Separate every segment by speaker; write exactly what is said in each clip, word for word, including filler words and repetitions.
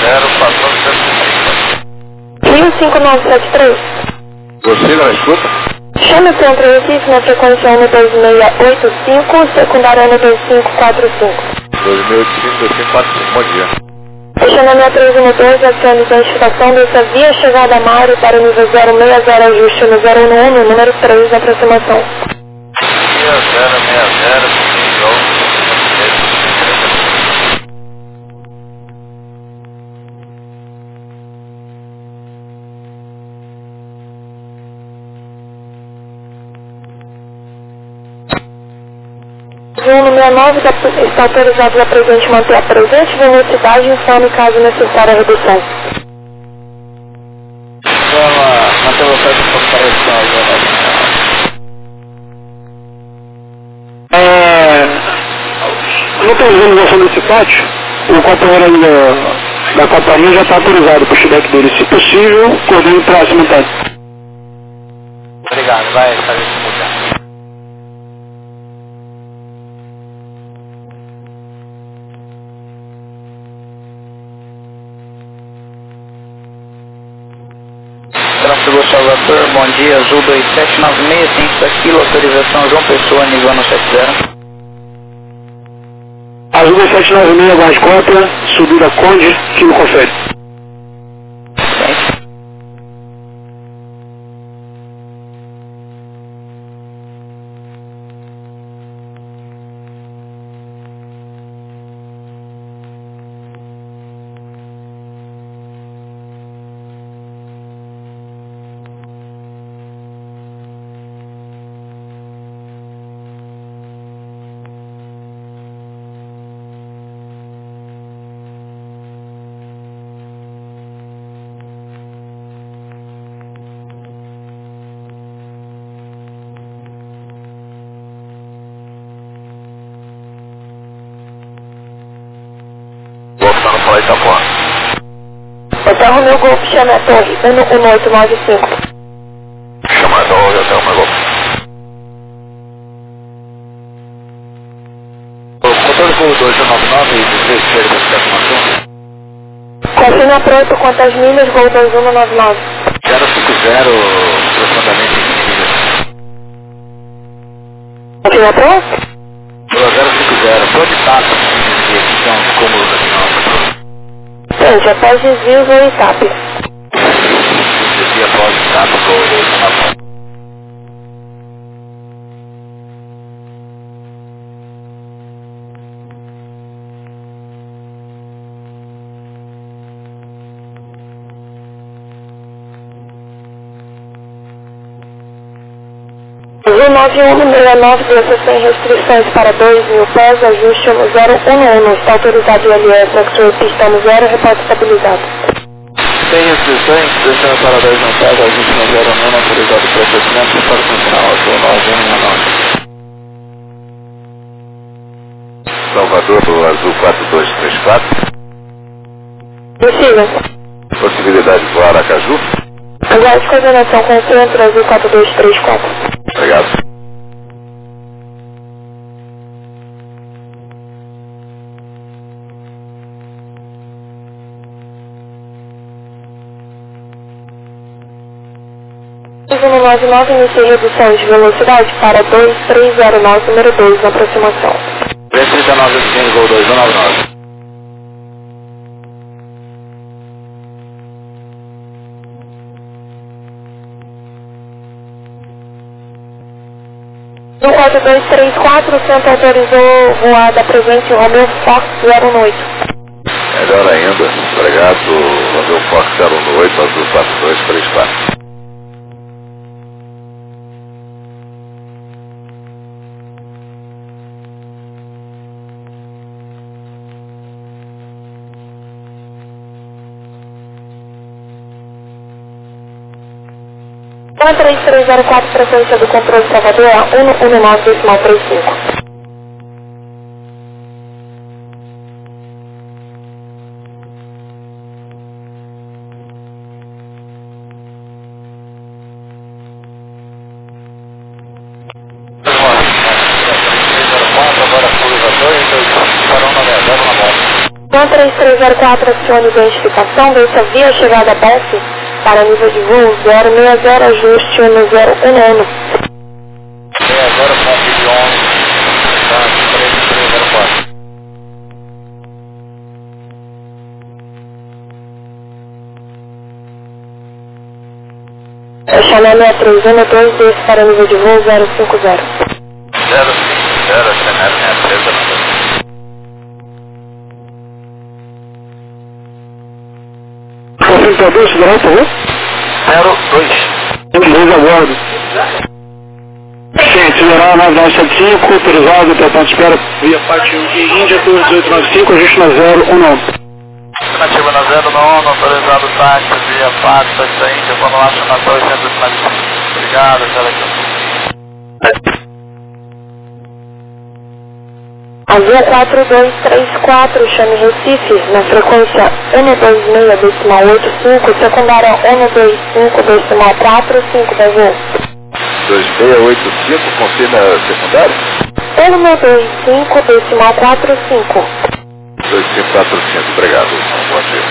Speaker 1: Rio cinco nove sete três.
Speaker 2: Você não escuta?
Speaker 1: Chame o centro Recife na frequência um dois seis oito cinco, secundária um dois cinco quatro cinco.
Speaker 2: dois mil e cinco, dois cinco quatro cinco, bom dia.
Speaker 1: Questionamento três um dois, acione a identificação dessa via chegada a Mário para o nível zero seis zero, ajuste no zero um um, número três, aproximação.
Speaker 2: zero seis zero, nível.
Speaker 1: O número nove está autorizado a presente manter a presente velocidade e informe caso necessária a redução.
Speaker 2: Vamos manter o processo de comparação
Speaker 3: agora. Como estou usando a solicitante, o companheiro da, da companhia já está autorizado para o feedback dele. Se possível, coordene para simultâneo.
Speaker 2: Obrigado, vai fazer simultâneo.
Speaker 4: Tráfego Salvador, bom dia, Azul dois sete nove seis, ciento aquilo, autorização João Pessoa, nível um sete zero.
Speaker 3: Azul dois sete nove seis, guarde cópia, subida Conde, Kilo confere.
Speaker 2: Voltando para Itapuã.
Speaker 1: Hotel Romeu Golf, chame a torre um um oito nove cinco.
Speaker 2: Chamada ao Hotel Romeu Golf. Motor voo dois nove nove, dezesseis de verificação.
Speaker 1: Confirma pronto quantas milhas, Gol dois um nove nove.
Speaker 2: zero cinco zero, aproximadamente quinze milhas.
Speaker 1: Confirma pronto?
Speaker 2: zero cinco zero, pode estar com aqui são os cômodos aqui na nossa.
Speaker 1: Gente, após desvio, voo e TAP.
Speaker 2: Desvio após estar no voo dois um nove nove.
Speaker 1: Azul nove um seis nove, desça sem restrições para dois mil pés, ajuste no zero um um, está autorizado o L S, X-Ray pista no zero, reporte estabilizado.
Speaker 2: Sem restrições, descendo para dois mil pés, ajuste no zero um, autorizado o processamento, repórte funcional, Azul nove um seis nove. Salvador do Azul quatro dois três quatro.
Speaker 1: Possível.
Speaker 2: Possibilidade de voar Aracaju?
Speaker 1: Aguarde coordenação com o centro Azul quatro dois três quatro.
Speaker 2: Obrigado.
Speaker 1: um nove nove, inicia redução de velocidade para dois três zero nove, número dois, na aproximação.
Speaker 2: três trinta e nove, seguindo, Gol dois um nove nove.
Speaker 1: um quatro dois três quatro, o centro autorizou voada presente Romeu Fox zero um oito.
Speaker 2: Melhor ainda, obrigado, Romeu Fox zero um oito, Azul quatro dois três quatro.
Speaker 1: um três três zero quatro, frequência do controle Salvador, um um nove decimal três cinco. Sam três três zero quatro, acione identificação, desça via chegada Bosque para nível de voo zero seis zero, ajuste um zero um um.
Speaker 2: seis zero ponto onze, três três zero quatro.
Speaker 1: Chanel seis três um dois, desça para nível de voo zero cinco zero.
Speaker 2: zero cinco zero, Chanel seis três zero dois.
Speaker 3: Concentrador, segurança, por favor?
Speaker 2: zero dois.
Speaker 3: Beleza, aguardo. Sim, acelerar nove nove sete cinco, autorizado até ponto de espera via parte um de Índia dois oito nove cinco, ajuste na zero um um.
Speaker 2: Estimativa na zero um, autorizado táxi via parte da Índia, quando acha na dois oito nove cinco. Obrigado, até daqui.
Speaker 1: Azul quatro dois três quatro, chame Recife, na frequência N vinte e seis decimal oitenta e cinco, secundária N vinte e cinco decimal quarenta e cinco, Brasil.
Speaker 2: dois seis oito cinco, confirma secundário?
Speaker 1: N vinte e cinco decimal quarenta e cinco.
Speaker 2: dois cinco quatro cinco, obrigado. Bom dia.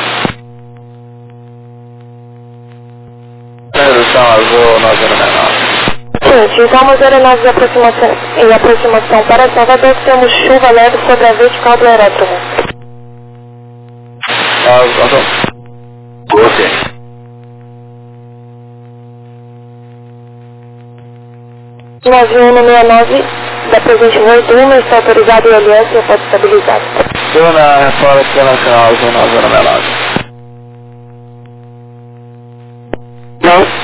Speaker 2: Redução azul nove zero nove.
Speaker 1: Gente, então aeronaves de aproximação, em aproximação para Salvador, temos chuva leve sobre a vertical do aeródromo.
Speaker 2: Azul. Ok.
Speaker 1: Navio um seis nove da presente voo Duma está autorizado e L S e pode estabilizar.
Speaker 2: Duna, reforma internacional azul nove zero nove.
Speaker 3: Não.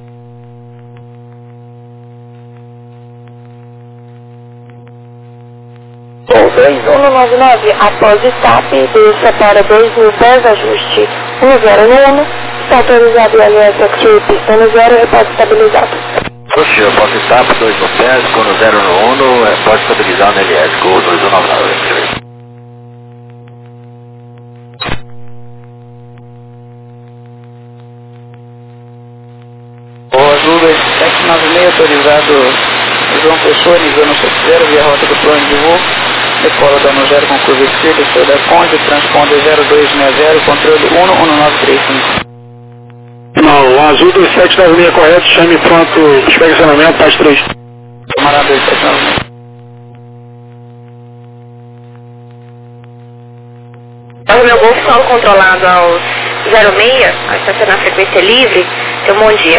Speaker 1: Voo dois um nove nove, após stop, desça para dois mil pés, ajuste um zero um, está autorizado e L S active pista no zero e pode estabilizado.
Speaker 2: Oxe, eu posso estar por dois mil pés, com no zero um, é, pode estabilizar no L S, com o dois um nove nove.
Speaker 4: O Azul dois sete nove seis, autorizado João Pessoa, nível no sete zero, via rota do plano de voo, decola dano zero com curva esquerda, sou da Conde, transponder zero dois seis zero, controle um um nove três cinco.
Speaker 3: Não, o Azul dois sete nove seis correto, chame pronto, inspecionamento, parte três.
Speaker 4: Camarada dois sete nove seis.
Speaker 1: Então, meu Golf solo controlado aos zero seis, a estacionar frequência livre, seu bom dia.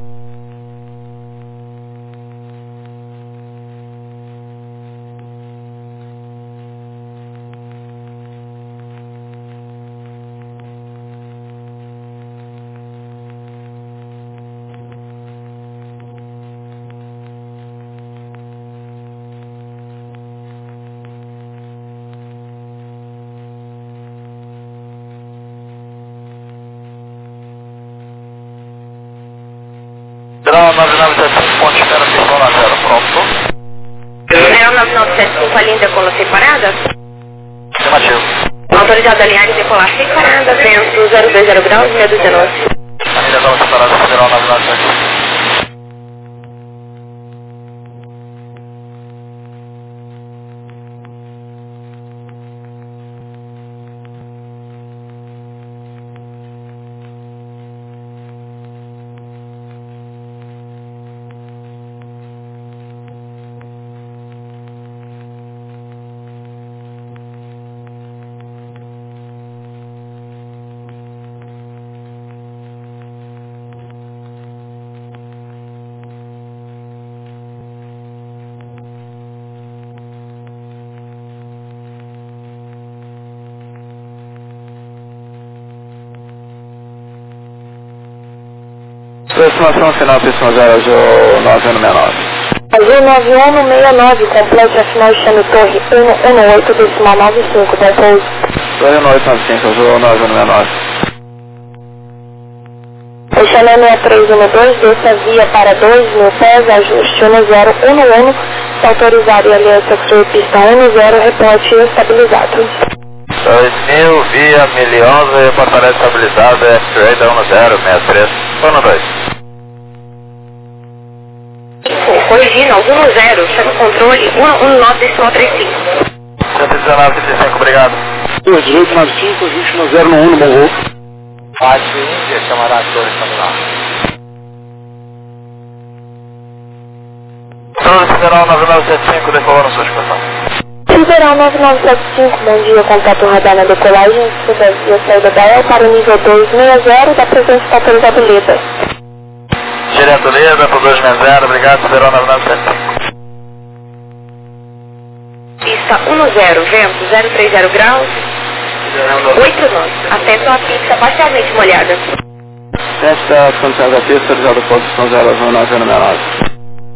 Speaker 2: Grau nove nove sete cinco, ponte espera, pistão na zero, pronto.
Speaker 1: Grau nove nove sete cinco, a linha decola separada.
Speaker 2: Afirmativo.
Speaker 1: Autorizado a alinhar e decolar separada, vento zero dois zero graus, meia dúzia nove.
Speaker 2: A linha estava separada, grau nove nove sete cinco. Estimação final, pistão zero, azul nove um seis nove.
Speaker 1: Azul nove um seis nove, complete a final chame torre um um oito decimal nove cinco, bom pouso.
Speaker 2: dois um oito nove cinco, azul nove um seis nove.
Speaker 1: O Chanel seis três um dois, desça via para dois mil pés, ajuste um zero um um, está autorizado e aliança sobre pista um zero, reporte estabilizado.
Speaker 2: dois mil, via mil onze, portaria estabilizada, X-Ray um zero seis três, um dois.
Speaker 1: Corrigindo, um zero, chama controle um um nove decimal trinta e cinco.
Speaker 2: cento e dezenove, trinta e cinco, obrigado.
Speaker 3: dezoito noventa e cinco, ajuste no zero no um no bom voo.
Speaker 2: Rádio Índia, camarada Torres Terminal. Torres Federal nove nove sete cinco, decolou na sua expressão.
Speaker 1: Federal nove nove sete cinco, bom dia, contato radar na decolagem, subia a saída da E para o nível dois seis zero, da presença autorizada Leda.
Speaker 2: Direto Leda, para dois seis zero, obrigado, Federal nove nove sete cinco.
Speaker 1: Pista um zero, vento zero três zero graus, oito nove. Atenção a pista parcialmente molhada.
Speaker 4: Esta condição da pista, realizada posição zero nove zero nove.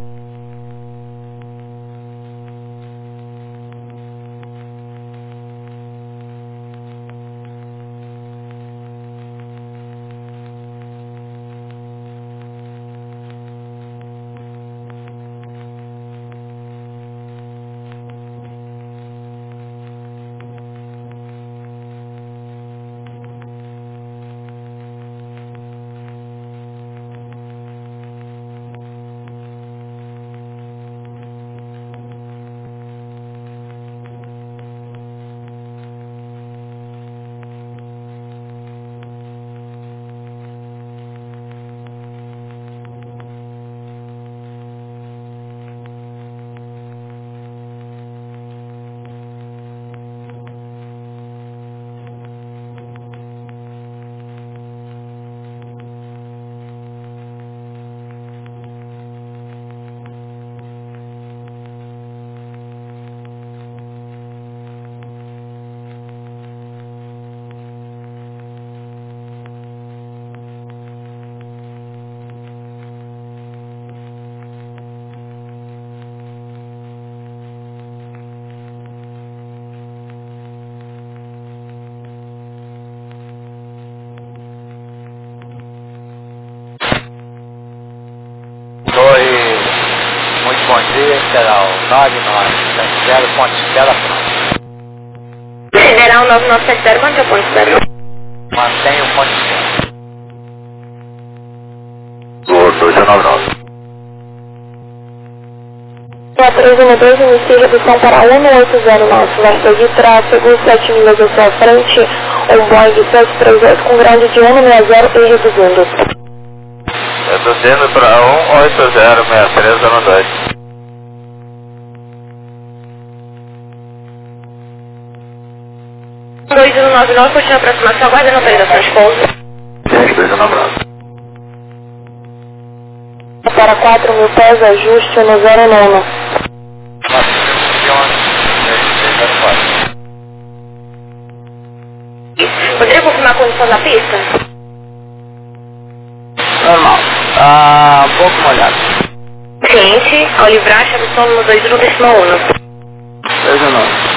Speaker 2: Federal nove nove sete zero, ponte Stella Pronto.
Speaker 1: Federal nove nove sete zero, mande a ponte Stella.
Speaker 2: Mantém o ponte Stella. dois nove nove.
Speaker 1: A três um dois, inicia redução para um oito zero nove, vai seguir tráfego, sete milhas à sua frente, um Boeing sete três oito com grande de um seis zero e reduzindo.
Speaker 2: Reduzindo para um oito zero seis três zero dois.
Speaker 1: dois um nove nove, continua a aproximação, aguarda a autorização de pouso.
Speaker 2: dois um nove nove.
Speaker 1: Para quatro mil pés, ajuste no zero nove. Poderia confirmar a condição da pista?
Speaker 4: Normal. Ah, um pouco molhado.
Speaker 1: Ciente, ao livrar, chave som no dois um décimo um.
Speaker 4: dois um nove.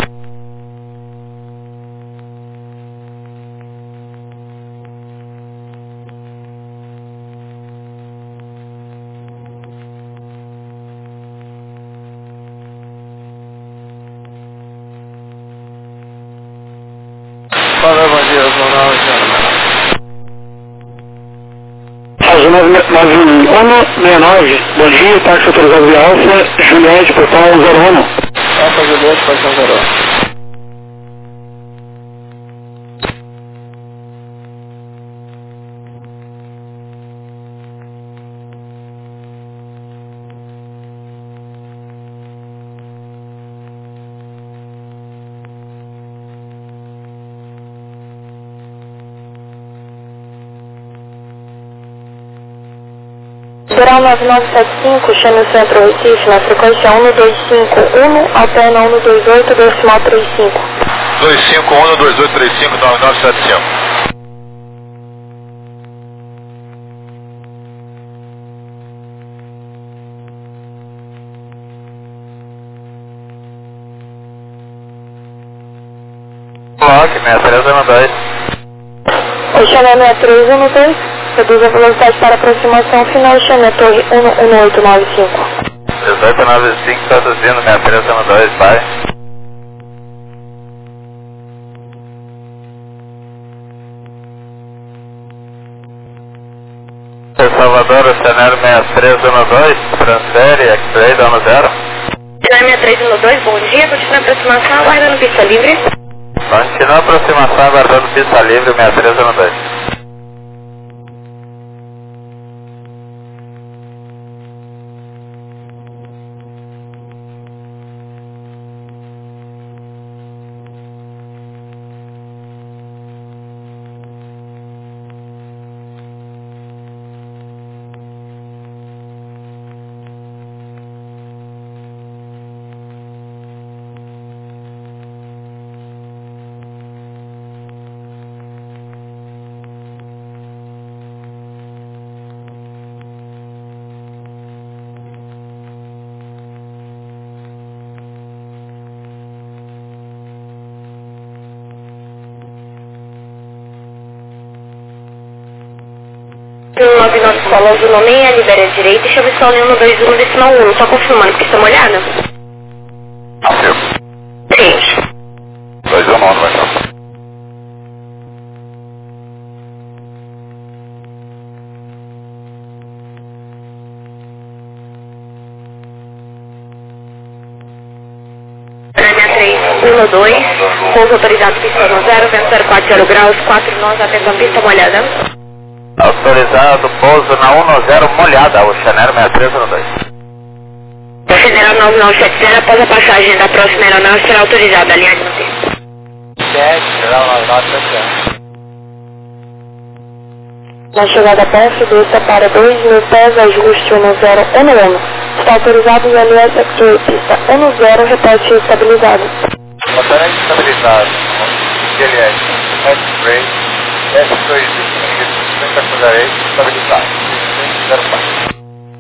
Speaker 2: Olá, bom dia, eu sou o nove
Speaker 3: nove um seis nove, bom dia, táxi autorizado via Alfa, Juliette, portal zero um.
Speaker 4: Alfa Juliette, portal zero um.
Speaker 1: Federal nove nove sete cinco, chame o centro Recife na frequência um dois cinco um, alterna um dois oito, decimal trinta e cinco.
Speaker 2: dois cinco um, dois oito três cinco, nove nove sete cinco. Clock, seis três zero dois.
Speaker 1: O chame seis três um dois, reduz a velocidade para aproximação final, chame a torre um um oito nove cinco.
Speaker 2: dezoito nove cinco, traduzindo, seis três zero dois, vai. Salvador, cenário seis três um dois, transfere, X-Ray, dano zero.
Speaker 1: Cenário seis três um dois, bom dia, continua a aproximação, aguardando pista livre.
Speaker 2: Continua a aproximação aguardando pista livre sessenta e três zero dois.
Speaker 1: nove nove Solo Azul nomeia, libera a direita e chama o Sol um dois um decimal um, só confirmando que está molhada? Sim.
Speaker 2: dois um nove, vai cá.
Speaker 1: três um dois, pouso autorizado pista no zero, vento zero quatro zero graus, quatro nós, atenção pista molhada.
Speaker 2: Autorizado pouso na um zero molhada, o Chanel sessenta e três zero dois.
Speaker 1: General nove nove sete zero, após a passagem da próxima aeronave, será autorizada, linha de manter.
Speaker 2: sete, General nove nove sete zero.
Speaker 1: Na chegada perto, desça para dois mil pés, ajuste um zero um um. Está autorizado o L S X pista um zero, repete estabilizado.
Speaker 2: Motor estabilizado, G L S, X-Ray, S dois estabilizado, zero quatro.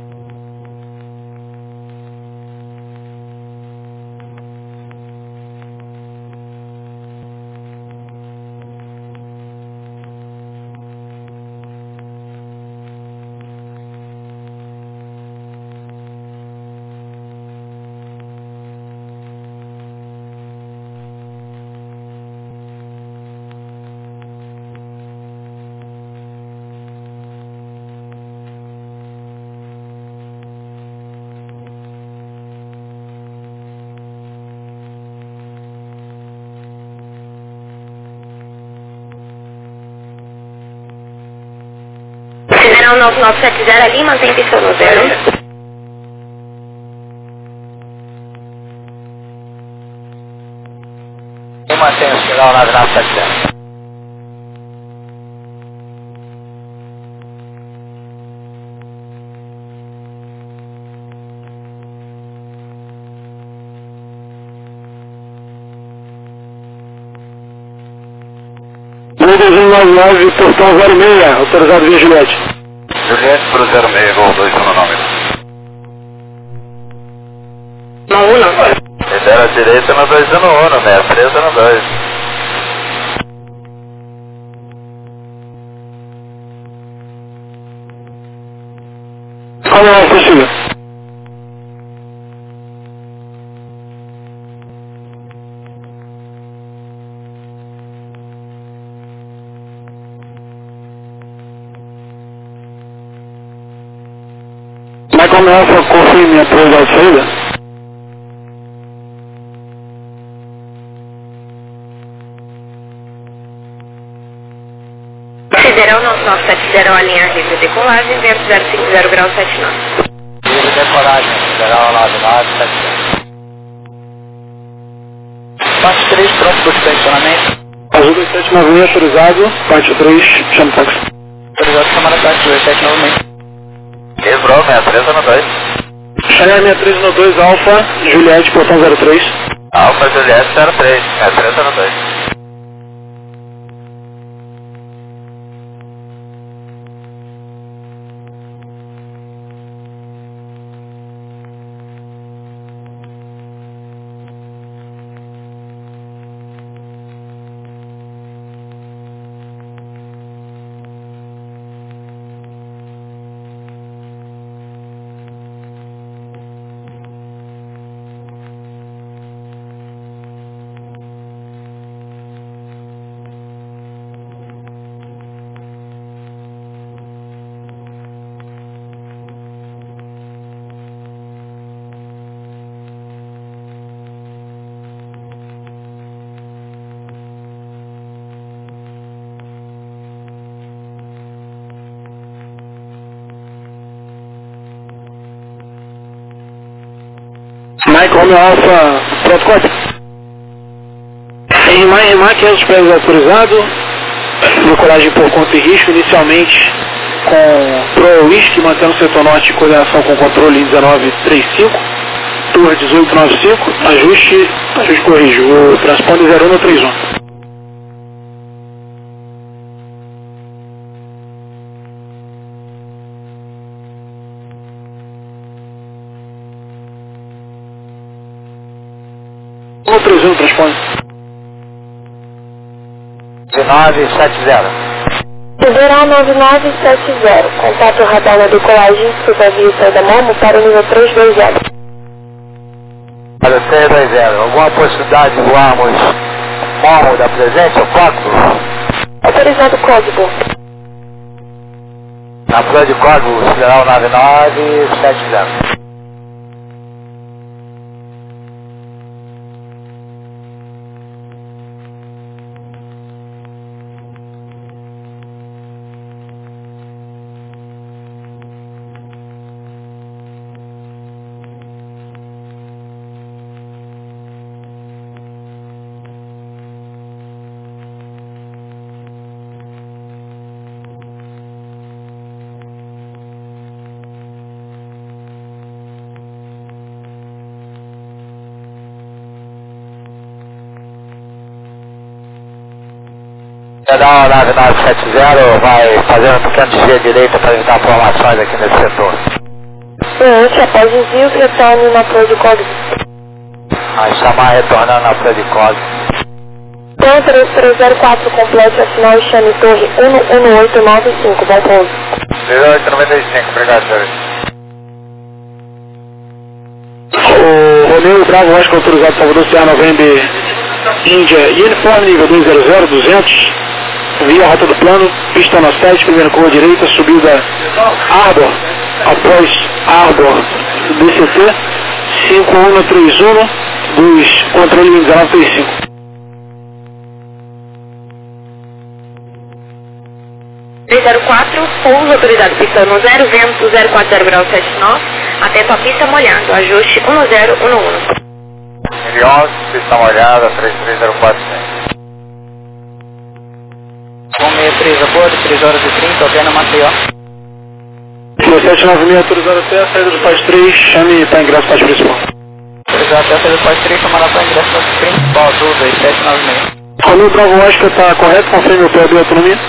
Speaker 1: General nove nove sete zero ali, mantém pista no zero.
Speaker 2: E mantém o General nove nove sete zero.
Speaker 3: dois um nove nove, portão zero seis, autorizado via Juliette.
Speaker 2: Juliette para o zero seis, Gol dois no nome.
Speaker 1: Uma uno.
Speaker 2: Libera a direita no dois um um, sessenta e três zero dois.
Speaker 3: Qual é a possível? Mas como é essa confirme a prioridade de saída?
Speaker 1: Federal nove nove sete zero, a linha livre de decolagem, vento zero cinco zero graus sete nove.
Speaker 2: Livre de decolagem, Federal nove nove sete zero.
Speaker 4: Parte três, pronto para o estacionamento.
Speaker 3: Azul dois sete nove seis, autorizado, parte três, chama táxi.
Speaker 4: Autorizado, chamada táxi, dois sete novamente.
Speaker 2: Quebrou, sessenta e três zero dois.
Speaker 3: Chanel sessenta e três zero dois, Alfa, Juliette, portão zero três.
Speaker 2: Alfa Juliette zero três, sessenta e três zero dois.
Speaker 3: Mike Romeo Alpha, pronto, corte. Em Rimar, em Rimar, quinhentos pés autorizado, decolagem por conta e risco, inicialmente com Pro Whisky, mantendo o setor norte em coordenação com controle em dezenove trinta e cinco, Tour dezoito noventa e cinco, ajuste, ajuste corrijo, o transponder zero um no trinta e um. um trinta e um, transponder.
Speaker 2: nove sete zero.
Speaker 1: Federal nove nove sete zero, contato radar na decolagem Supervia Saída Momo para o nível trezentos e vinte.
Speaker 2: Para trezentos e vinte, alguma possibilidade de voarmos Momo da presente ou código?
Speaker 1: Autorizado código.
Speaker 2: Na flor de código, Federal nove nove sete zero. Federal nove nove sete zero vai fazer um pequeno desvio à direita para evitar formações aqui nesse setor.
Speaker 1: Ciente, após desvio, retorne na flor de código.
Speaker 2: Vai chamar retornando na flor de código.
Speaker 1: Então, três três zero quatro, complete a final e chame torre um um oito nove cinco, bom pouso.
Speaker 2: zero oito noventa e cinco, obrigado, senhores.
Speaker 3: O Romeo Bravo Oscar autorizado Salvador Sierra November Índia Uniforme nível dois zero zero duzentos, via a rota do plano, pista no sete, primeira curva direita, subida Arbor, após Arbor D C T, cinco um três um, dos controle dezenove trinta e cinco.
Speaker 1: três zero quatro, pouso autorizado pista um zero, vento zero quatro zero grau sete nove, atento a pista molhando, ajuste um zero um um.
Speaker 2: mil e onze, pista molhada, três três zero quatro cinco.
Speaker 4: um seis três a bordo, três horas e trinta, Alpena Maceió.
Speaker 3: sete nove seis autorizado até a saída do Paz três, chame para ingresso Paz principal.
Speaker 4: Autorizado até a saída do Paz três, chamada para ingresso Paz principal, azul, dois sete nove seis.
Speaker 3: Romeo Bravo Oscar está correto, confirme o P A B autonomia.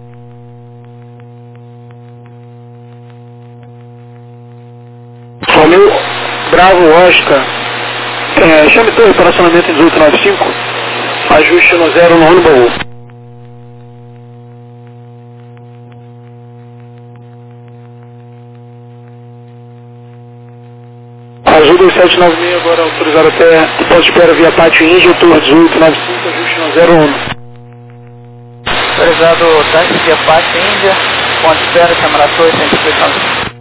Speaker 3: Romeo Bravo Oscar, é, chame torre para acionamento em dezoito noventa e cinco, ajuste no zero no ano baú. Azul dois sete nove seis agora autorizado até posto de espera via Pátio Índia, Tour dezoito noventa e cinco, ajuste no zero um.
Speaker 4: Autorizado táxi via Pátio Índia, ponto de espera, câmara torre, cento e cinquenta.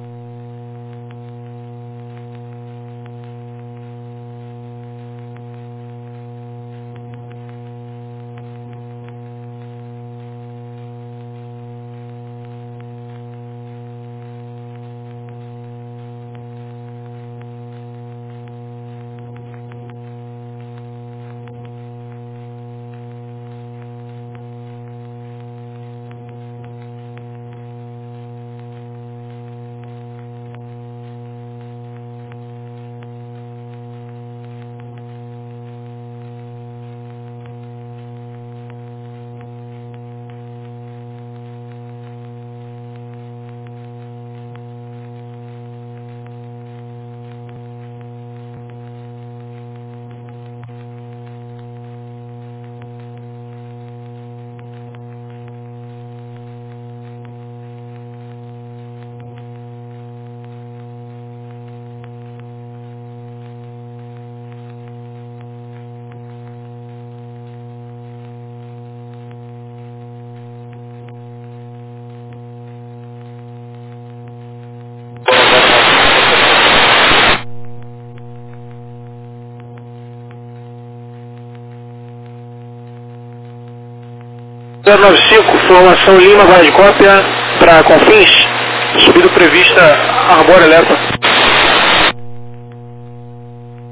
Speaker 3: zero nove cinco, formação Lima, vai de cópia para Confins, subida prevista Arbor Elepa.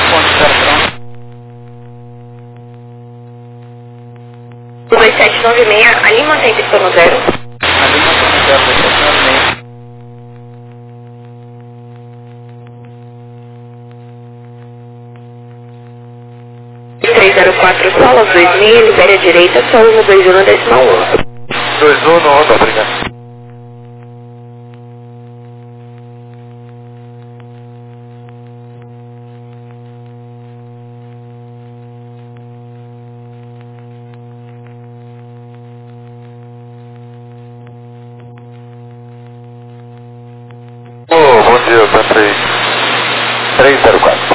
Speaker 4: ponto zero pronto.
Speaker 1: dois sete nove seis, ali mantém pistão no zero.
Speaker 4: Ali mantém no zero, dois sete nove seis.
Speaker 1: três zero quatro, solo dois mil, libere a direita, solo no dois um, decimal um.
Speaker 2: dois um no onda, obrigado. Oh, bom dia, Santei. três zero quatro.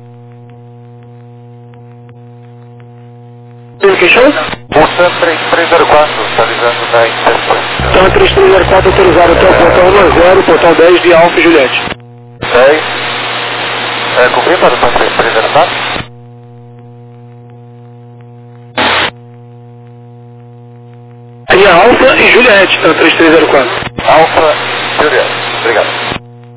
Speaker 3: Fechou?
Speaker 2: Pulsando três zero quatro, está avisando da interferência.
Speaker 3: Então, três três zero quatro autorizado até o portão um a zero, portão dez de Alfa e Juliette.
Speaker 2: dez. É, confirma para o Santei três zero quatro?
Speaker 3: Aí é Alfa e Juliette, então, três três zero quatro.
Speaker 2: Alfa, Juliette. Obrigado.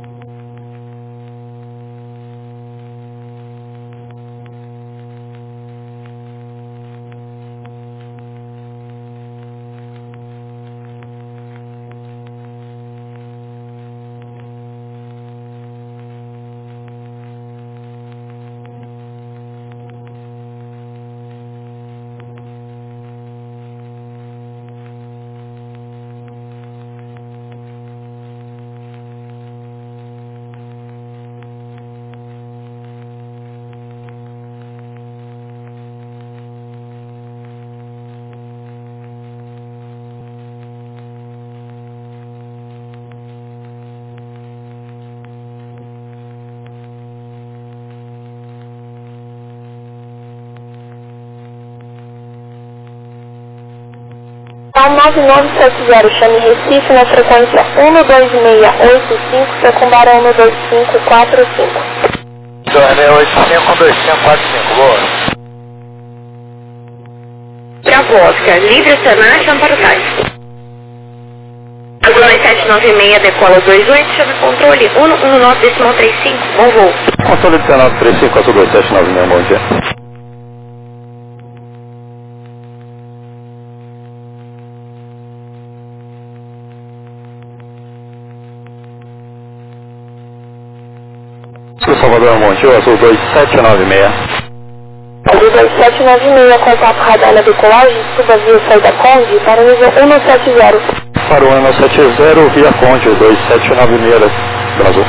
Speaker 1: nove nove sete zero, chame Recife na frequência um dois seis oito cinco, secundária um dois cinco quatro cinco.
Speaker 2: dois seis oito cinco, dois cinco quatro cinco, boa.
Speaker 1: Bravo, Oscar, livre Sanation para o táxi. dois sete nove seis, decola dois oito, chame controle um um nove decimal trinta e cinco, bom voo.
Speaker 2: Controle dezenove trinta e cinco, azul dois sete nove seis, bom dia. Salvador Monte, azul dois sete nove seis.
Speaker 1: Azul dois sete nove seis, contato radar na decolagem, suba via saída Conde para o nível um sete zero.
Speaker 2: Para o um sete zero, via Conde, dois sete nove seis, Brasil.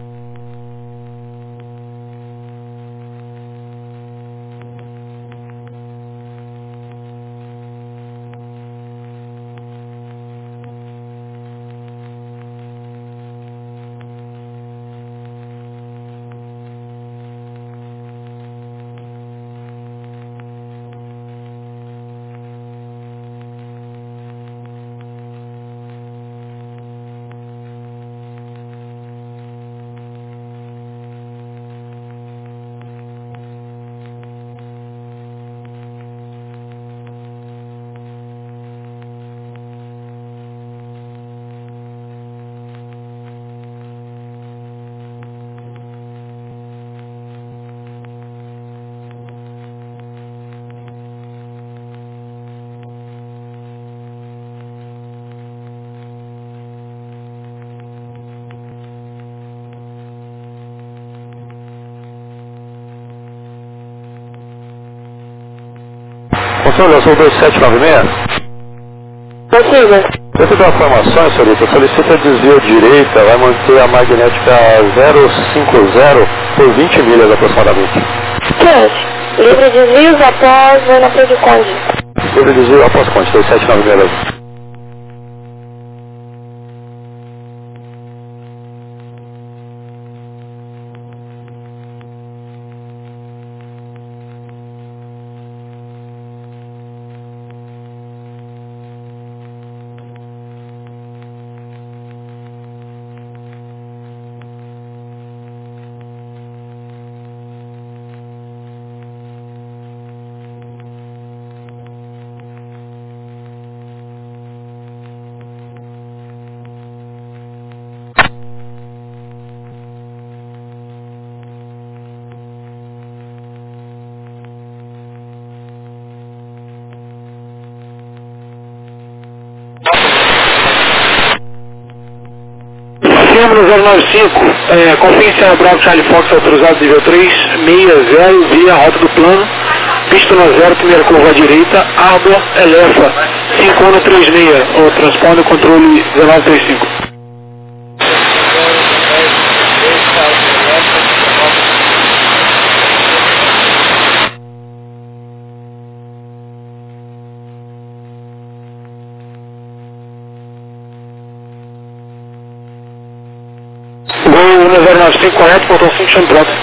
Speaker 2: Controle azul dois sete nove seis.
Speaker 1: Possível.
Speaker 2: Dentro da formação, senhorita, solicita desvio direita, vai manter a magnética zero cinco zero por vinte milhas aproximadamente.
Speaker 1: Quente. Livre desvios após Zona de Conde.
Speaker 2: Livre desvio após Conde, dois sete nove seis.
Speaker 3: nove cinco, é, Confiança Bravo Charlie Fox autorizado nível três, seis zero, via rota do plano, pista no zero, primeira curva à direita, Arbor, Elefa, cinco um três seis, o transponder controle dezenove trinta e cinco. Gol zero nove cinco correto, portão cinco, chame pronto.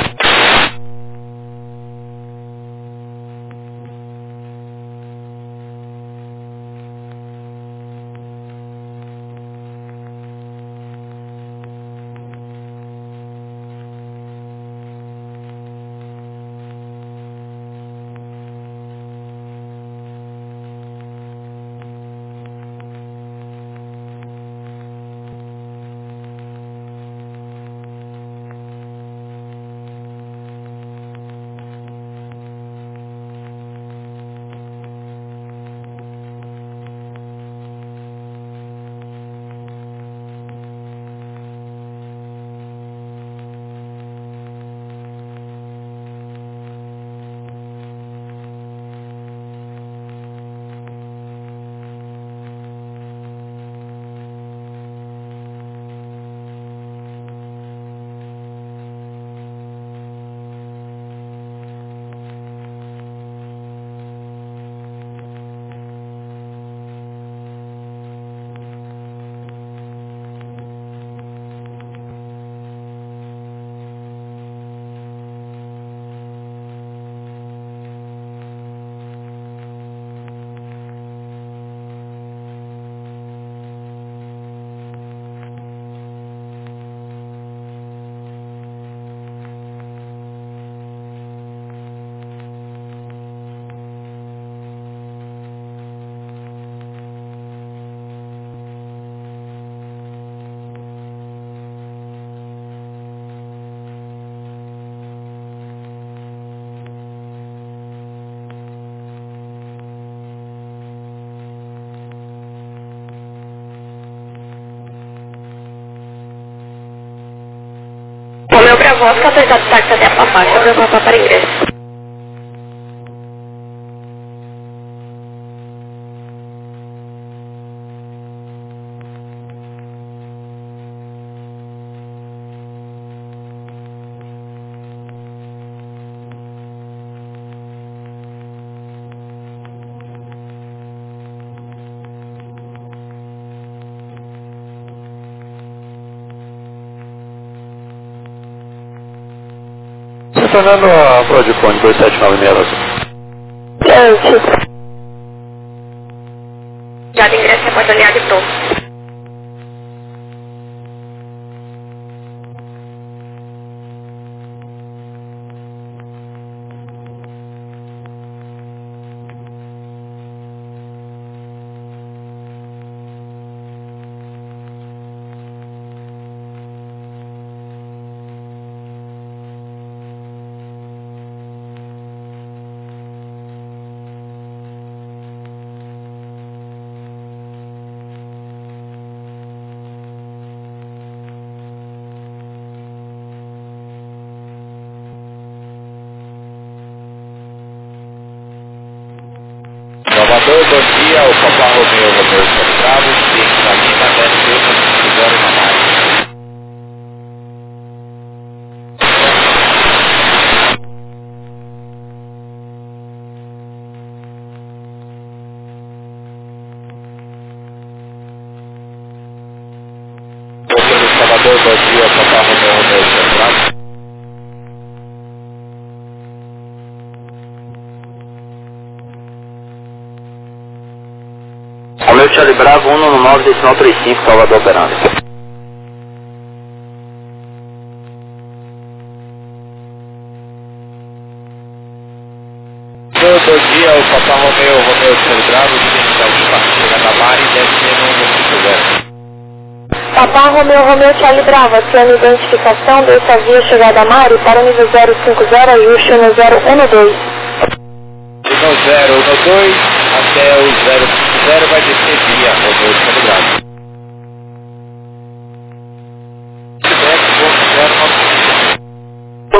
Speaker 1: Romeu Bravo, autorizado táxi até a Papá, sobre o Papá para ingresso.
Speaker 2: Estacionando a Prodifone dois sete nove seis.
Speaker 1: Gente. Já de ingresso, pode olhar de pronto.
Speaker 2: Salvador, bom dia, o Papá Romeu, Romeu Bravo, cinco na Lima, dez cinco zero na Mari. Salvador, bom dia, o Papá Romeu, Romeu Bravo. Romeu Charlie Bravo, um nove nove, decimal trinta e cinco, Salvador operando. Bom dia, o Papá Romeu, Romeu Charlie Bravo, chegando a Mari, deve ser no cinco zero.
Speaker 1: Papá Romeu, Romeu Charlie Bravo, acione identificação dessa via chegada a Mari para o nível zero cinco zero, ajuste no zero um dois.
Speaker 2: No zero um dois até o zero cinco zero vai descer via Romeu Charlie Bravo.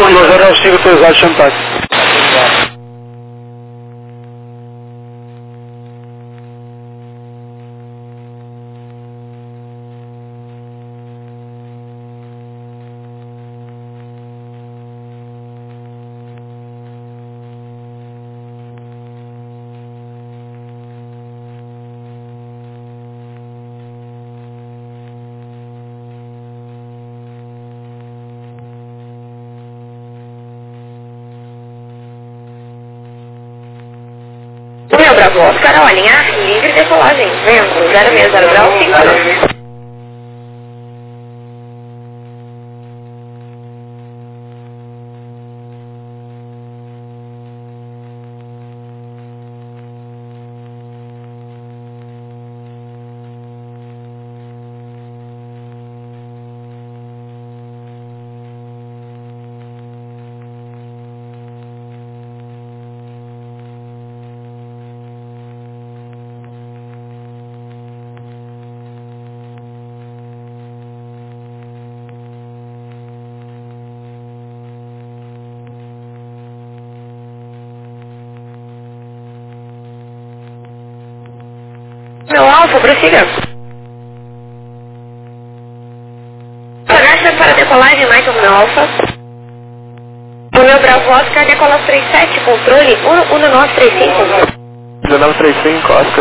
Speaker 3: Plano dois zero nove cinco, autorizado, chame táxi.
Speaker 1: Meu Bravo Oscar, ó, linha livre de decolagem, vento zero seis zero grau cinco dois. Meu Alfa, prossiga. Agacha para decolagem, Michael, meu Alfa. O meu Bravo Oscar, decola três sete, controle um nove três cinco.
Speaker 2: um nove três cinco, Oscar.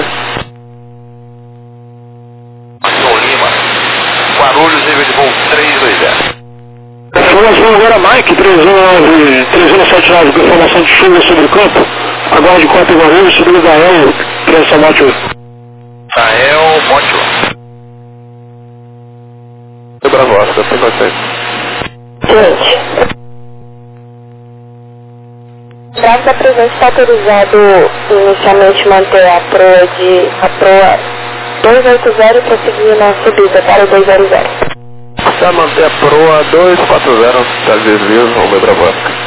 Speaker 2: João Lima, Guarulhos, nível de voo três dois zero.
Speaker 3: Informação agora, Mike, três um sete nove, com informação de chuva sobre o campo. Aguarde quatro Guarulhos, subida da El, criação Monte.
Speaker 2: Israel, Monte. Meu Bravo Oscar, tem você.
Speaker 1: Gente. Bravo da presença está autorizado inicialmente manter a proa de a proa dois oito zero e prosseguir na subida para o dois zero zero.
Speaker 2: Precisa manter a proa dois quatro zero, tá desvios, vamos meu Bravo Oscar.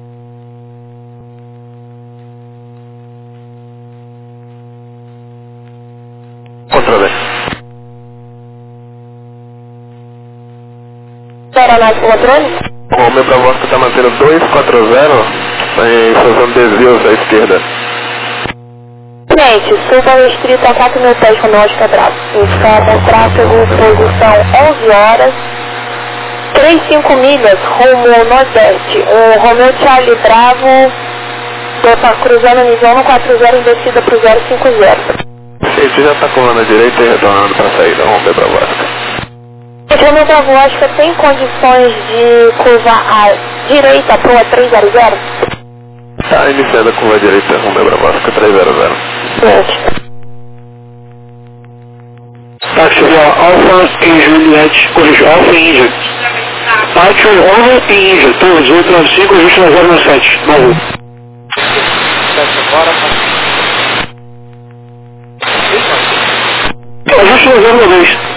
Speaker 2: Controle.
Speaker 1: Aeronave controle?
Speaker 2: O meu Bravo Oscar está mantendo dois quatro zero em função de desvios à esquerda.
Speaker 1: Gente, suba restrito a quatro mil pés com Oscar Bravo. Está com tráfego, posição onze horas, trinta e cinco milhas, rumo nordeste. O Romeo Charlie Bravo está cruzando nível um quatro zero em descida para o zero cinco zero.
Speaker 2: Gente, já está colando à direita e retornando para a saída, vamos ver Bravo Oscar.
Speaker 1: O Romeo Bravo Oscar tem condições de curvar à direita para o três zero zero?
Speaker 2: Está iniciando a curva à direita, vamos ver Bravo Oscar três zero zero.
Speaker 1: Gente.
Speaker 3: Táxi via Alfa e Juliette, corrige, Alfa e Índia. Táxi Alfa e Índia, todos, oito nove cinco, ajuste na zero nove sete, novo. Ajuste na zero nove dois.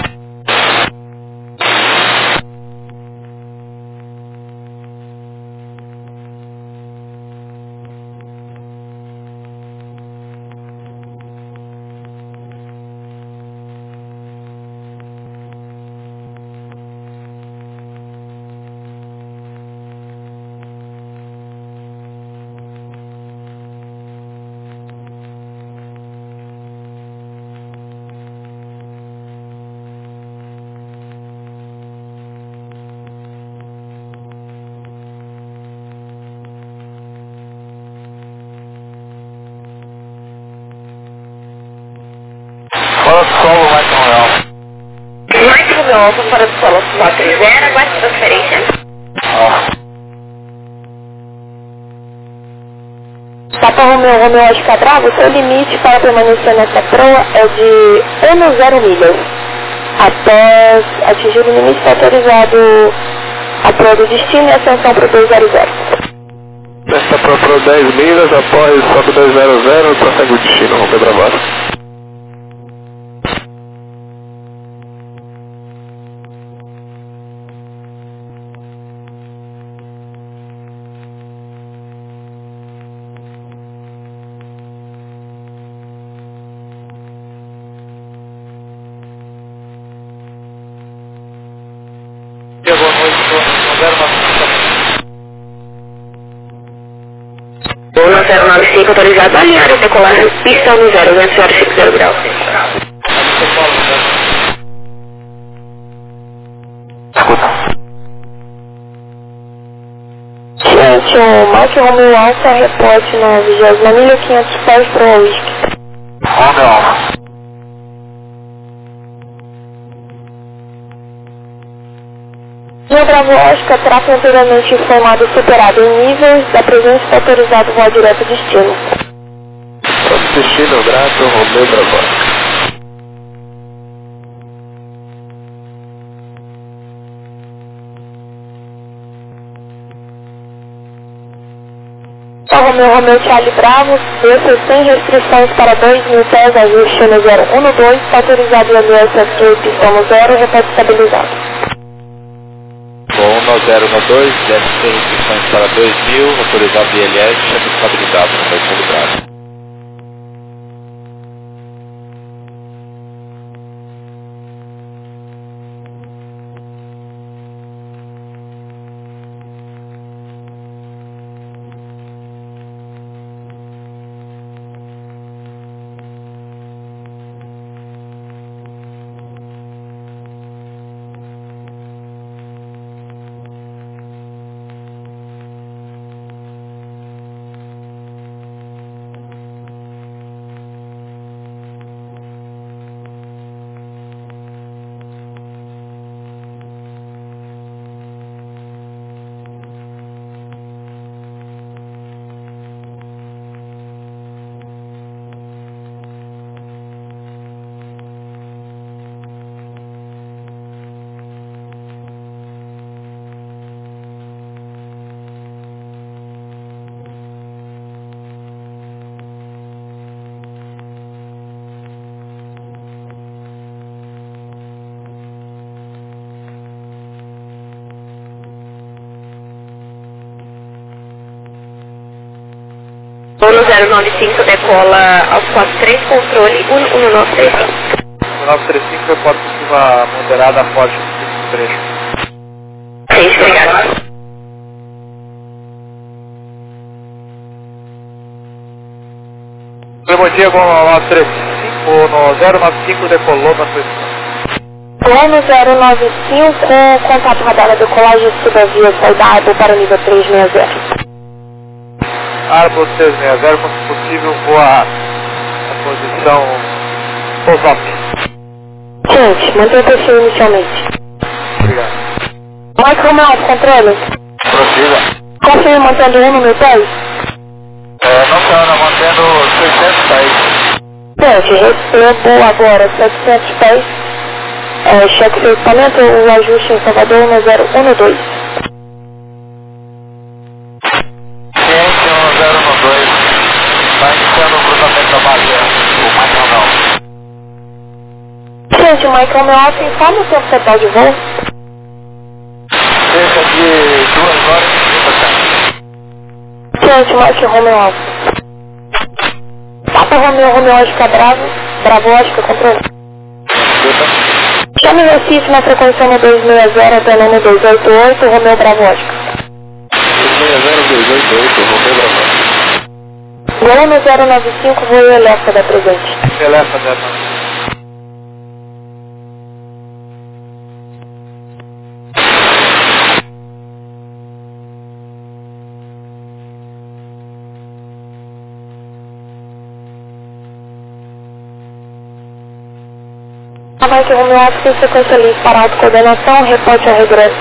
Speaker 2: Fala solo, Michael Real.
Speaker 1: Michael meu Alfa fora do solo quatro zero, aguarde transferência. Papa Romeo, Romeo Oscar Bravo, seu limite para permanecer nessa proa é de um zero milhas. Após atingir o limite, está autorizado a proa do destino e ascensão para o dois zero zero.
Speaker 2: Esta proa para dez milhas, após sobe dois zero zero, prossegue o destino, vamos ver Bravo Oscar. Boa noite, zero nove cinco.
Speaker 1: no zero nove cinco, autorizado a alinhar e decolar pista no zero, duzentos horas, cinco zero graus.
Speaker 2: Escuta.
Speaker 1: Gente, o Mike Romeo Alfa reporte na vigésima milha, quinhentos pés para o Whisky.
Speaker 2: Romeo Alfa.
Speaker 1: No Bravo Oscar, tráfego anteriormente informado superado em níveis da presença autorizado voar direto destino.
Speaker 2: Destino, grato, Romeo Bravo Oscar.
Speaker 1: Romeo Romeo Charlie Bravo, desça sem restrições para dois mil pés, ajuste no zero um dois, autorizado I L S aqui, pistão no zero, repete estabilizado.
Speaker 2: Bom, no zero um dois, desce sem restrições para dois mil, autorizado I L S, chama estabilizado, repete estabilizado.
Speaker 1: Bolo zero nove cinco decola aos quatro três, controle um um nove três cinco.
Speaker 2: um nove três cinco, reporte curva moderada forte no trecho.
Speaker 1: Sim, obrigado.
Speaker 2: Bom dia, com o nove três cinco, no zero nove cinco decolou na posição.
Speaker 1: Plano zero nove cinco, contato radar, decolagem subavia soldado para o nível três seis zero.
Speaker 2: Arbo três seis zero, quando possível, voa a posição Posop.
Speaker 1: Gente, mantenha o perfil inicialmente.
Speaker 2: Obrigado.
Speaker 1: Mike Romeo, controle.
Speaker 2: Prossiga.
Speaker 1: Confirme mantendo um no meu pés.
Speaker 2: É, não está mantendo seiscentos pés.
Speaker 1: Gente, recebo agora setecentos pés. É, cheque seu equipamento, o ajuste em Salvador no zero um dois.
Speaker 2: Ciente um zero um dois. Está iniciando o cruzamento da Bahia, o Michael não.
Speaker 1: Gente, o Mike Romeo, informa o tempo total de voo.
Speaker 2: Cerca de duas horas e trinta.
Speaker 1: Gente, Mike Romeo. Papa Romeo, Romeo Oscar Bravo, Bravo Oscar, controle. Chame Recife na frequência no dois seis zero, até dois oito oito, Romeo Bravo Oscar.
Speaker 2: dois seis zero dois oito oito, Romeo Bravo.
Speaker 1: Gol no zero nove cinco, voo Elefa da presente.
Speaker 2: Elefa da presente.
Speaker 1: A Mike Romeo tem sequência livre para autocoordenação, reporte ao regresso.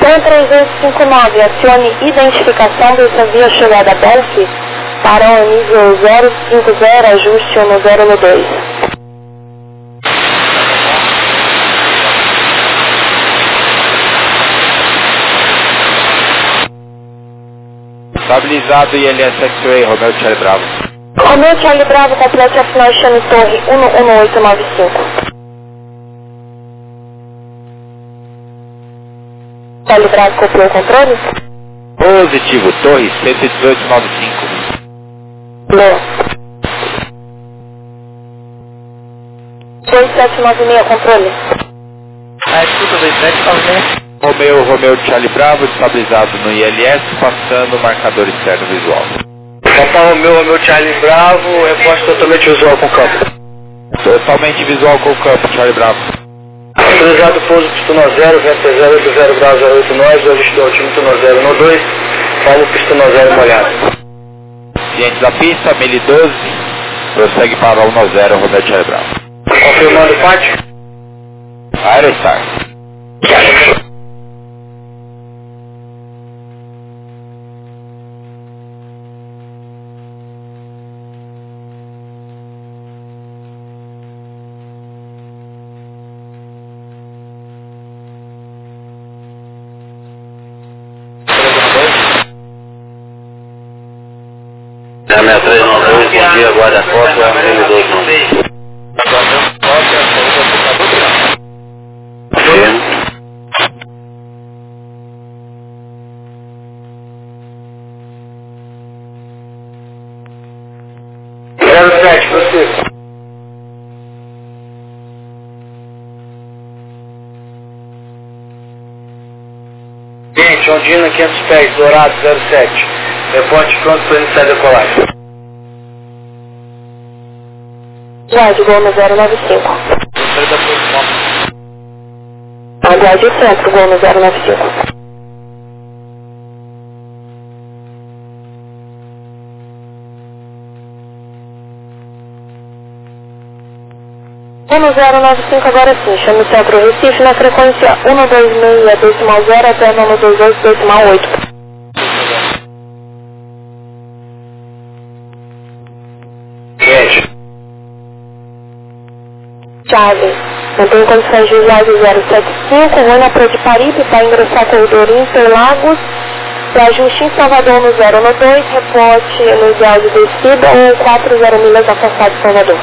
Speaker 1: Então três dois cinco nove, acione identificação dessa via chegada Belf para o nível zero cinco zero, ajuste no zero no dois.
Speaker 5: Estabilizado I L S X-Ray, Romeo Charlie Bravo.
Speaker 1: Romeo Charlie Bravo, complete a final chame torre um um oito nove cinco. Charlie Bravo, copiou o controle?
Speaker 5: Positivo, torre cento e dezoito nove cinco.
Speaker 1: Boa. dois sete nove seis, controle.
Speaker 4: Ah, escuta, dois sete nove seis.
Speaker 5: Romeo, Romeo Charlie Bravo, estabilizado no I L S, passando o marcador externo visual.
Speaker 3: Papa Romeo, Romeo Charlie Bravo, reposto totalmente visual com campo.
Speaker 5: Totalmente visual com campo, Charlie Bravo.
Speaker 3: Autorizado pouso pistona zero, vento zero oito zero graus zero oito nós, ajustou altímetro zero no dois, palmo pistona zero molhado.
Speaker 5: Ciente da pista, mil e doze, prossegue para um zero, Romeo Charlie Bravo.
Speaker 3: Confirmando o pátio.
Speaker 5: Aerostar.
Speaker 3: sessenta e três nove dois, bom dia, guarda a foto, é mil e doze não. zero sete, prossiga. Gente, Ondina quinhentos pés, Dourado zero sete. Reporte pronto para iniciar a decolagem.
Speaker 1: Guarde, gol no zero nove cinco. Aguarde o centro, gol no zero nove cinco. um no zero nove cinco, agora sim, chame o centro Recife na frequência um dois seis decimal zero até um dois oito decimal oito.
Speaker 3: Gente.
Speaker 1: Chave, não tem condições visuais de zero sete cinco, vou na Pro de Paripe para ingressar corredor Interlagos, para ajuste em Salvador no zero no dois, reporte no ideal de descida ou quatro zero milhas afastado de Salvador.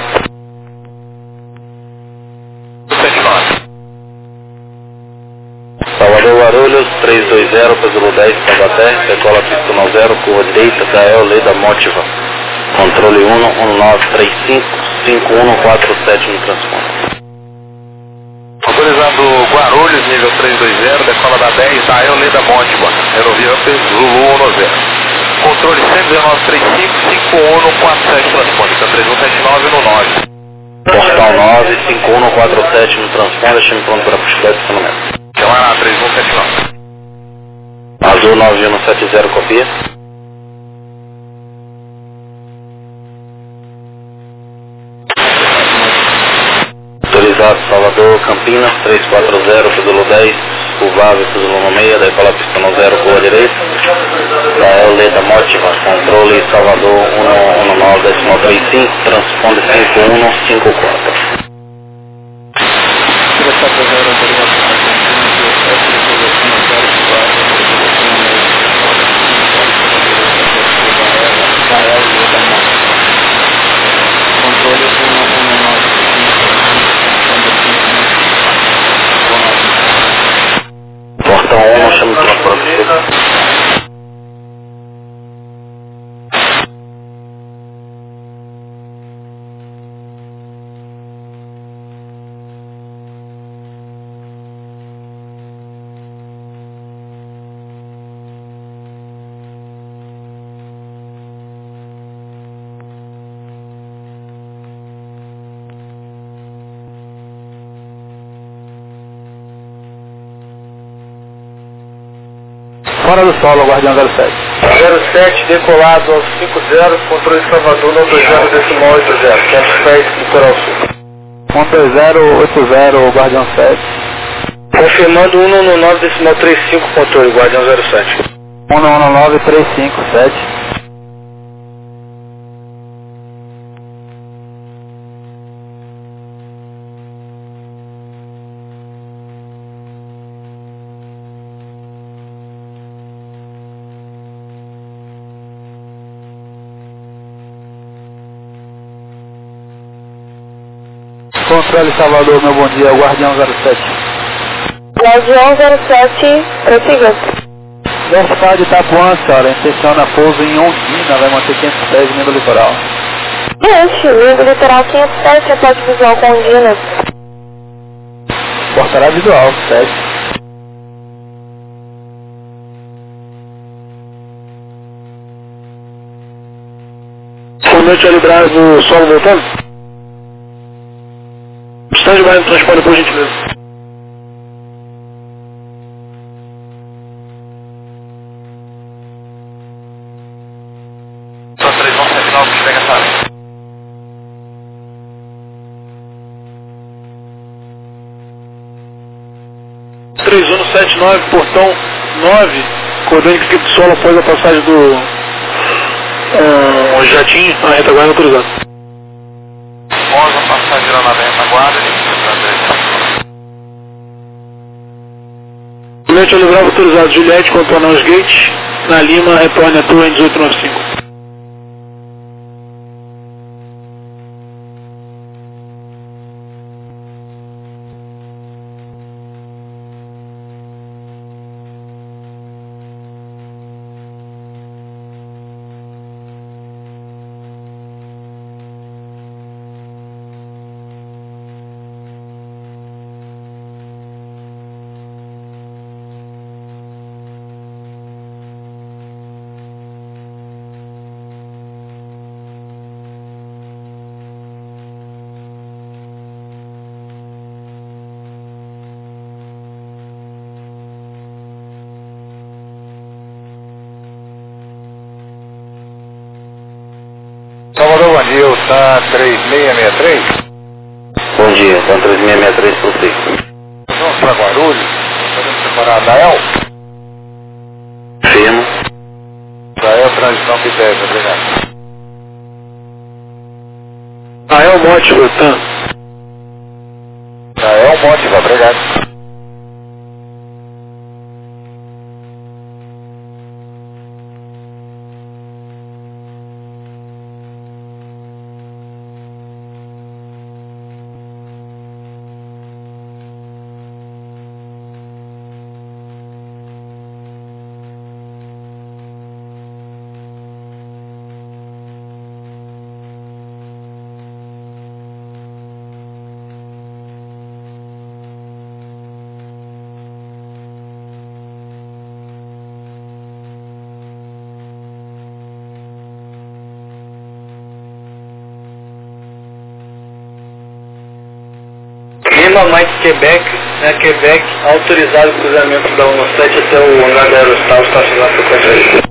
Speaker 3: Salvador Guarulhos, três dois zero, Peso dez, Taubaté, decola pistona zero, curva direita, Gael, Leda Motiva. Controle um um nove três cinco cinco um quatro sete no transporte.
Speaker 2: Autorizando Guarulhos, nível três dois zero, decola da dez, Gael, Leda Motiva. Aeroviante Zulu um zero. Controle cento e dezenove três cinco cinco um quatro sete transpônica, três um sete nove no nove.
Speaker 3: Portal nove cinco um quatro sete no transponder, deixa-me pronto para puxar esse estacionamento.
Speaker 2: Chama lá, três um sete nove.
Speaker 3: Azul nove um sete zero, copia. Autorizado Salvador, Campinas, três quatro zero, Peso dez, curvável, Peso no meio, decola pistona zero, curva direita. Gael, Leda Motiva, controle Salvador um um nove decimal três cinco, transponde cinco um cinco quatro. Portão um, chama o transporte.
Speaker 5: Fora do solo, Guardião zero sete.
Speaker 3: zero sete, decolado ao cinco zero, controle Salvador, não dois zero decimal oito zero, quinhentos pés, litoral sul.
Speaker 5: um dois zero oito zero, Guardião sete.
Speaker 3: Confirmando um um nove decimal trinta e cinco, controle, Guardião zero sete.
Speaker 5: um um nove três cinco sete.
Speaker 4: Controle Salvador, meu bom dia, Guardião zero sete.
Speaker 1: Guardião zero sete, prossiga.
Speaker 4: Vertical de Itapuã, senhora, intenciona pouso em Ondina, vai manter quinhentos pés no litoral.
Speaker 1: Este, lindo litoral quinhentos pés, reporte visual com Ondina.
Speaker 4: Portará visual, sete.
Speaker 3: Romeu Charlie Bravo, solo voltando? Stand by no transponder, por gentileza.
Speaker 2: Só três um sete nove, que pega essa área.
Speaker 3: três um sete nove, portão nove, codando que de solo após a passagem do um, jatinho, a retaguarda autorizada.
Speaker 2: onze, passageiro na retaguarda,
Speaker 3: Juliette Oliveira autorizado, Juliette, contornar os gates, na Lima, retorne a tua em dezoito noventa e cinco.
Speaker 2: Salvador, bom dia, o T A M três seis seis três.
Speaker 3: Bom dia, T A M três seis seis três, prossiga.
Speaker 2: Vamos para Guarulhos, podemos separar a Dael?
Speaker 3: Firmo.
Speaker 2: Dael, transição que deve, obrigado.
Speaker 3: Dael Mótiva, T A M.
Speaker 2: Dael, Mótiva, obrigado.
Speaker 3: Lima Mike Quebec, né, Quebec, autorizado o cruzamento da um sete até o hangar da Aerostar, estacionar frequência aí.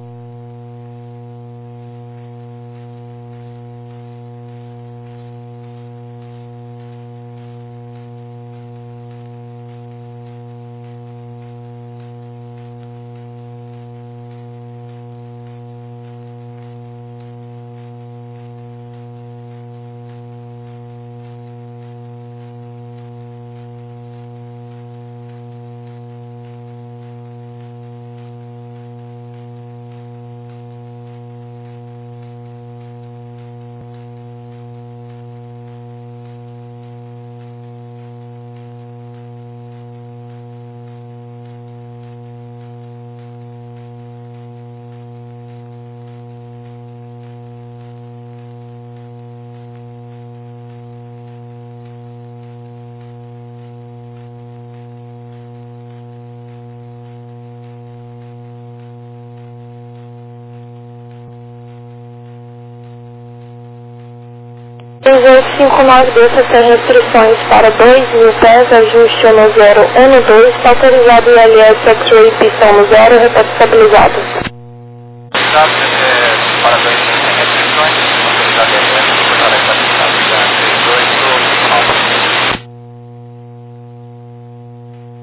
Speaker 1: três oito cinco nove desça sem restrições para dois mil pés, ajuste no zero um no dois, está autorizado I L S X-Ray, pistão no zero, repete estabilizado.
Speaker 2: Obrigado, é, parabéns, sem restrições, autorizado I L S, tarefa estabilizada, três oito cinco nove.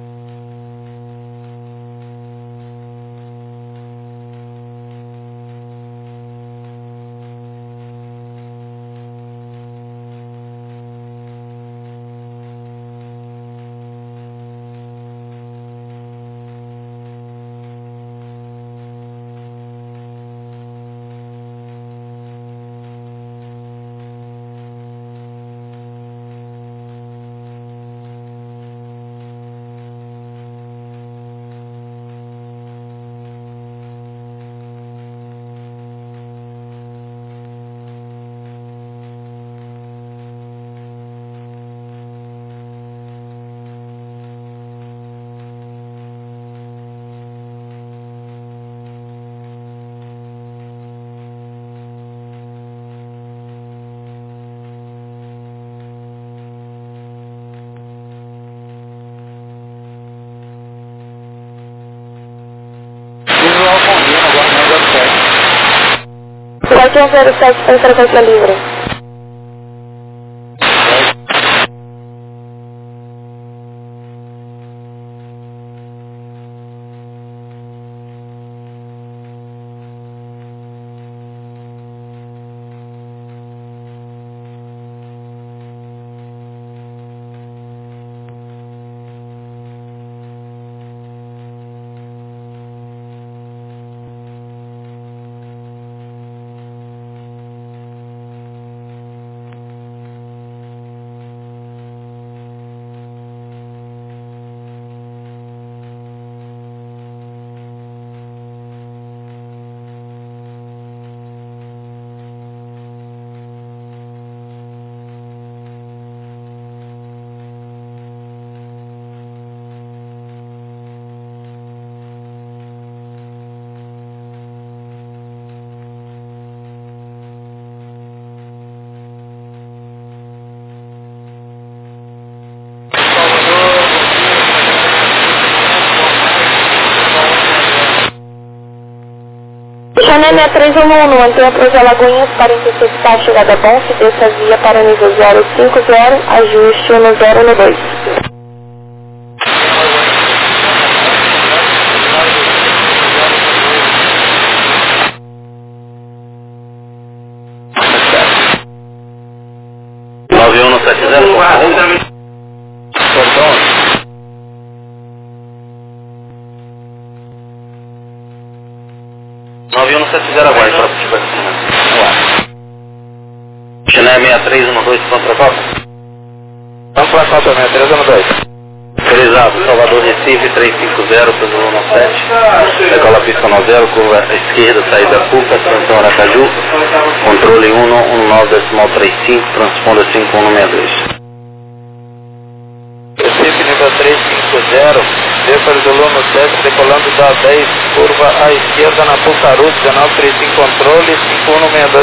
Speaker 1: sete um zero sete tem frequência livre. Chanel seis três um um, mantenha para as Alagoinhas para interceptar a chegada bom, se desça a via para nível zero cinco zero, ajuste no zero no dois.
Speaker 2: nove um sete zero, perdão. nove um sete zero, aguarde para ativar aqui. Chanel seis três um dois, contra Copa. Vamos para a Copa, seis três um dois. Autorizado, Salvador Recife, três cinco zero, Pedro um sete. Decola pista nove zero, curva esquerda, saída Cuca, transmissão Aracaju. Controle um um nove trinta e cinco, transponder cinco um seis dois. Recife, nível três cinco zero. Depois do Luno sete, decolando da dez, curva à esquerda na Pucaru, dezenove trinta e cinco, controle cinco um seis dois.